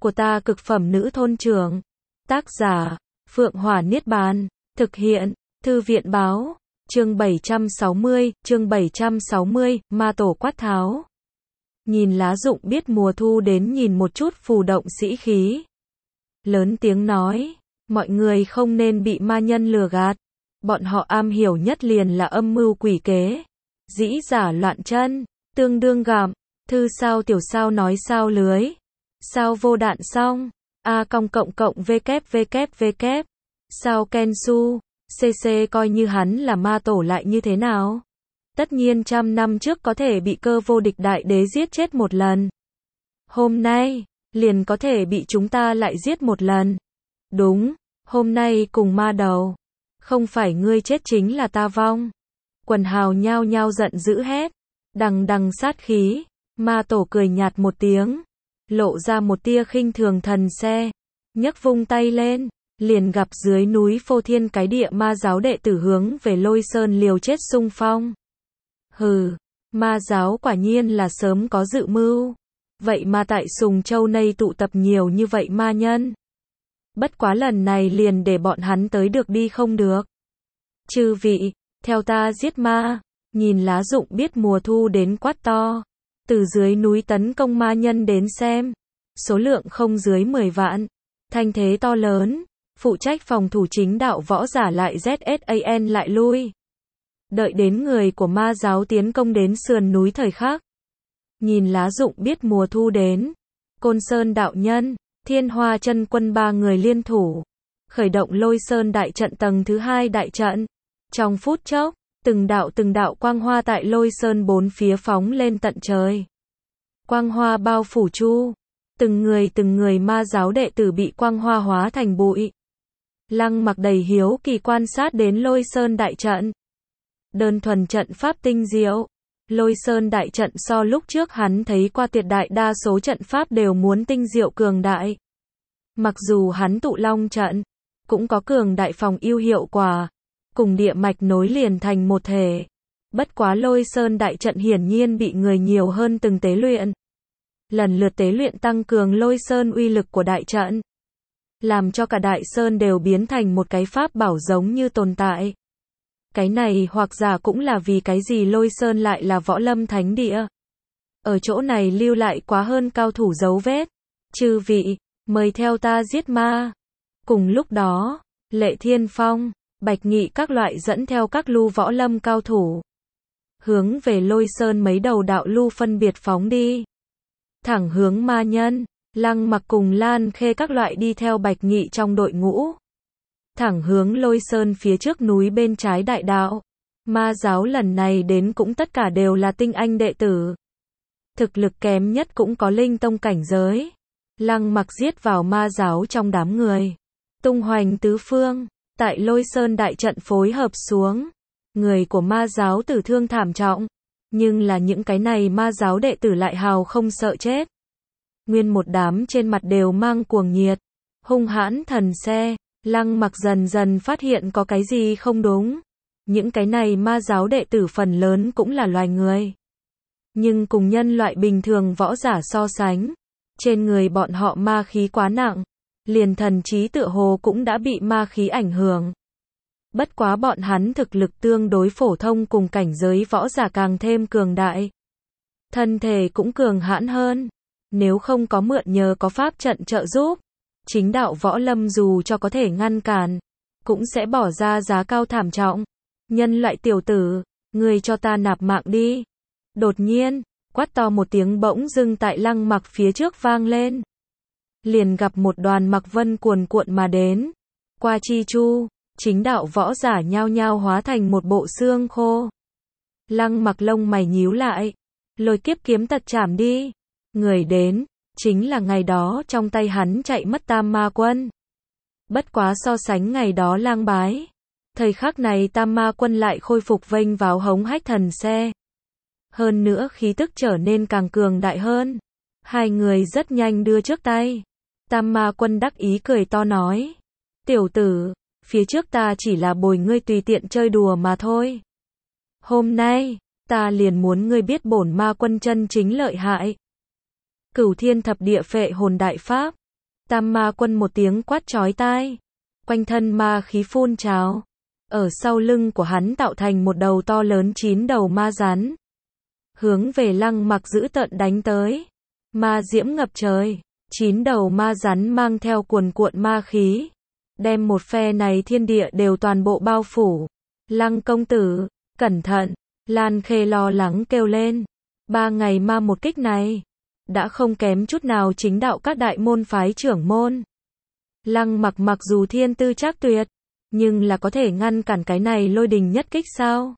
của ta cực phẩm nữ thôn trưởng. Tác giả, Phượng Hỏa Niết Bàn. Thực hiện, Thư viện báo. Chương 760, ma tổ quát tháo. Nhìn lá rụng biết mùa thu đến, nhìn một chút phù động sĩ khí. Lớn tiếng nói, mọi người không nên bị ma nhân lừa gạt. Bọn họ am hiểu nhất liền là âm mưu quỷ kế. Dĩ giả loạn chân, tương đương gặm. Thư sao tiểu sao nói sao lưới. Sao vô đạn xong. A cong cộng cộng www. Sao Kensu. CC coi như hắn là ma tổ lại như thế nào? Tất nhiên 100 năm trước có thể bị cơ vô địch đại đế giết chết một lần. Hôm nay, liền có thể bị chúng ta lại giết một lần. Đúng, hôm nay cùng ma đầu. Không phải ngươi chết chính là ta vong. Quần hào nhao nhao giận dữ hét. Đằng đằng sát khí. Ma tổ cười nhạt một tiếng. Lộ ra một tia khinh thường thần xe. Nhấc vung tay lên. Liền gặp dưới núi phô thiên cái địa ma giáo đệ tử hướng về Lôi Sơn liều chết xung phong. Hừ, ma giáo quả nhiên là sớm có dự mưu. Vậy mà tại Sùng Châu này tụ tập nhiều như vậy ma nhân. Bất quá lần này liền để bọn hắn tới được đi không được. Chư vị, theo ta giết ma. Nhìn lá rụng biết mùa thu đến quát to. Từ dưới núi tấn công ma nhân đến xem. Số lượng không dưới 10 vạn. Thanh thế to lớn. Phụ trách phòng thủ chính đạo võ giả lại ZSAN lại lui. Đợi đến người của ma giáo tiến công đến sườn núi thời khắc. Nhìn lá rụng biết mùa thu đến. Côn Sơn đạo nhân, Thiên Hoa chân quân ba người liên thủ. Khởi động Lôi Sơn đại trận tầng thứ 2 đại trận. Trong phút chốc, từng đạo quang hoa tại Lôi Sơn bốn phía phóng lên tận trời. Quang hoa bao phủ chu. Từng người ma giáo đệ tử bị quang hoa hóa thành bụi. Lăng Mặc đầy hiếu kỳ quan sát đến Lôi Sơn đại trận. Đơn thuần trận pháp tinh diệu. Lôi Sơn đại trận so lúc trước hắn thấy qua tuyệt đại đa số trận pháp đều muốn tinh diệu cường đại. Mặc dù hắn tụ long trận, cũng có cường đại phòng yêu hiệu quả, cùng địa mạch nối liền thành một thể. Bất quá Lôi Sơn đại trận hiển nhiên bị người nhiều hơn từng tế luyện. Lần lượt tế luyện tăng cường Lôi Sơn uy lực của đại trận. Làm cho cả đại sơn đều biến thành một cái pháp bảo giống như tồn tại. Cái này hoặc giả cũng là vì cái gì Lôi Sơn lại là võ lâm thánh địa. Ở chỗ này lưu lại quá hơn cao thủ dấu vết. Chư vị, mời theo ta giết ma. Cùng lúc đó, Lệ Thiên Phong, Bạch Nghị các loại dẫn theo các lưu võ lâm cao thủ. Hướng về Lôi Sơn mấy đầu đạo lưu phân biệt phóng đi. Thẳng hướng ma nhân. Lăng Mặc cùng Lan Khê các loại đi theo Bạch Nghị trong đội ngũ. Thẳng hướng Lôi Sơn phía trước núi bên trái đại đạo. Ma giáo lần này đến cũng tất cả đều là tinh anh đệ tử. Thực lực kém nhất cũng có linh tông cảnh giới. Lăng Mặc giết vào ma giáo trong đám người. Tung hoành tứ phương. Tại Lôi Sơn đại trận phối hợp xuống. Người của ma giáo tử thương thảm trọng. Nhưng là những cái này ma giáo đệ tử lại hào không sợ chết. Nguyên một đám trên mặt đều mang cuồng nhiệt, hung hãn thần xe. Lăng Mặc dần dần phát hiện có cái gì không đúng. Những cái này ma giáo đệ tử phần lớn cũng là loài người. Nhưng cùng nhân loại bình thường võ giả so sánh, trên người bọn họ ma khí quá nặng. Liền thần trí tựa hồ cũng đã bị ma khí ảnh hưởng. Bất quá bọn hắn thực lực tương đối phổ thông cùng cảnh giới võ giả càng thêm cường đại. Thân thể cũng cường hãn hơn. Nếu không có mượn nhờ có pháp trận trợ giúp, chính đạo võ lâm dù cho có thể ngăn cản, cũng sẽ bỏ ra giá cao thảm trọng. Nhân loại tiểu tử, ngươi cho ta nạp mạng đi. Đột nhiên, quát to một tiếng bỗng dưng tại Lăng Mặc phía trước vang lên. Liền gặp một đoàn mặc vân cuồn cuộn mà đến. Qua chi chu, chính đạo võ giả nhao nhao hóa thành một bộ xương khô. Lăng Mặc lông mày nhíu lại. Lôi kiếp kiếm tật chảm đi. Người đến, chính là ngày đó trong tay hắn chạy mất Tam Ma Quân. Bất quá so sánh ngày đó lang bái. Thời khắc này Tam Ma Quân lại khôi phục vênh vào hống hách thần xe. Hơn nữa khí tức trở nên càng cường đại hơn. Hai người rất nhanh đưa trước tay. Tam Ma Quân đắc ý cười to nói. Tiểu tử, phía trước ta chỉ là bồi ngươi tùy tiện chơi đùa mà thôi. Hôm nay, ta liền muốn ngươi biết bổn Ma Quân chân chính lợi hại. Cửu Thiên Thập Địa Phệ Hồn Đại Pháp, Tam ma quân một tiếng quát chói tai. Quanh thân ma khí phun trào. Ở sau lưng của hắn tạo thành một đầu to lớn 9 đầu ma rắn. Hướng về Lăng Mặc dữ tợn đánh tới. Ma diễm ngập trời. 9 đầu ma rắn mang theo cuồn cuộn ma khí. Đem một phe này thiên địa đều toàn bộ bao phủ. Lăng công tử, cẩn thận. Lan Khê lo lắng kêu lên. 3 ngày ma một kích này. Đã không kém chút nào chính đạo các đại môn phái trưởng môn. Lăng Mặc mặc dù thiên tư trác tuyệt. Nhưng là có thể ngăn cản cái này lôi đình nhất kích sao?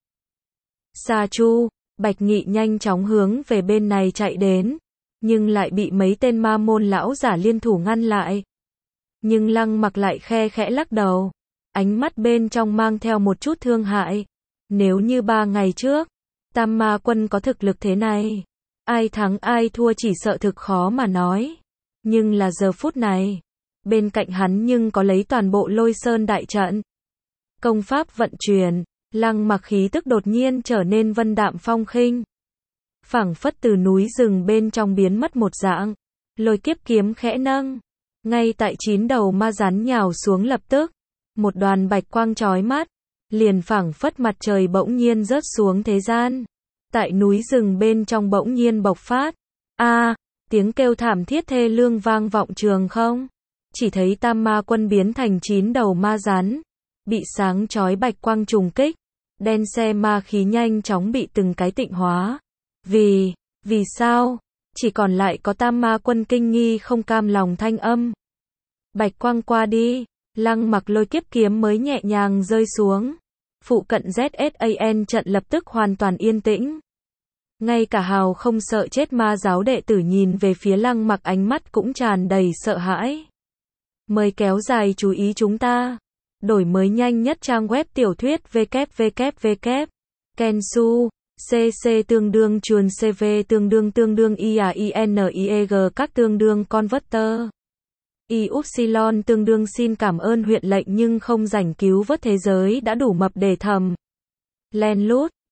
Sa Chu, Bạch Nghị nhanh chóng hướng về bên này chạy đến. Nhưng lại bị mấy tên ma môn lão giả liên thủ ngăn lại. Nhưng Lăng Mặc lại khe khẽ lắc đầu. Ánh mắt bên trong mang theo một chút thương hại. Nếu như 3 ngày trước, Tam Ma Quân có thực lực thế này, ai thắng ai thua chỉ sợ thực khó mà nói. Nhưng là giờ phút này, bên cạnh hắn nhưng có lấy toàn bộ Lôi Sơn đại trận. Công pháp vận chuyển, Lăng Mặc khí tức đột nhiên trở nên vân đạm phong khinh. Phảng phất từ núi rừng bên trong biến mất một dạng. Lôi kiếp kiếm khẽ nâng. Ngay tại 9 đầu ma rắn nhào xuống lập tức. Một đoàn bạch quang chói mắt. Liền phảng phất mặt trời bỗng nhiên rớt xuống thế gian. Tại núi rừng bên trong bỗng nhiên bộc phát. Tiếng kêu thảm thiết thê lương vang vọng trường không. Chỉ thấy Tam Ma Quân biến thành 9 đầu ma rắn. Bị sáng chói bạch quang trùng kích. Đen xe ma khí nhanh chóng bị từng cái tịnh hóa. Vì sao? Chỉ còn lại có Tam Ma Quân kinh nghi không cam lòng thanh âm. Bạch quang qua đi, Lăng Mặc lôi kiếp kiếm mới nhẹ nhàng rơi xuống. Phụ cận ZSAN trận lập tức hoàn toàn yên tĩnh. Ngay cả hào không sợ chết ma giáo đệ tử nhìn về phía Lăng Mặc ánh mắt cũng tràn đầy sợ hãi. Mời kéo dài chú ý chúng ta. Đổi mới nhanh nhất trang web tiểu thuyết www. Kensu. CC tương đương chuồn CV tương đương IAINIEG các tương đương converter. Y tương đương xin cảm ơn huyện lệnh nhưng không rảnh cứu vớt thế giới đã đủ mập để thầm. Len lút.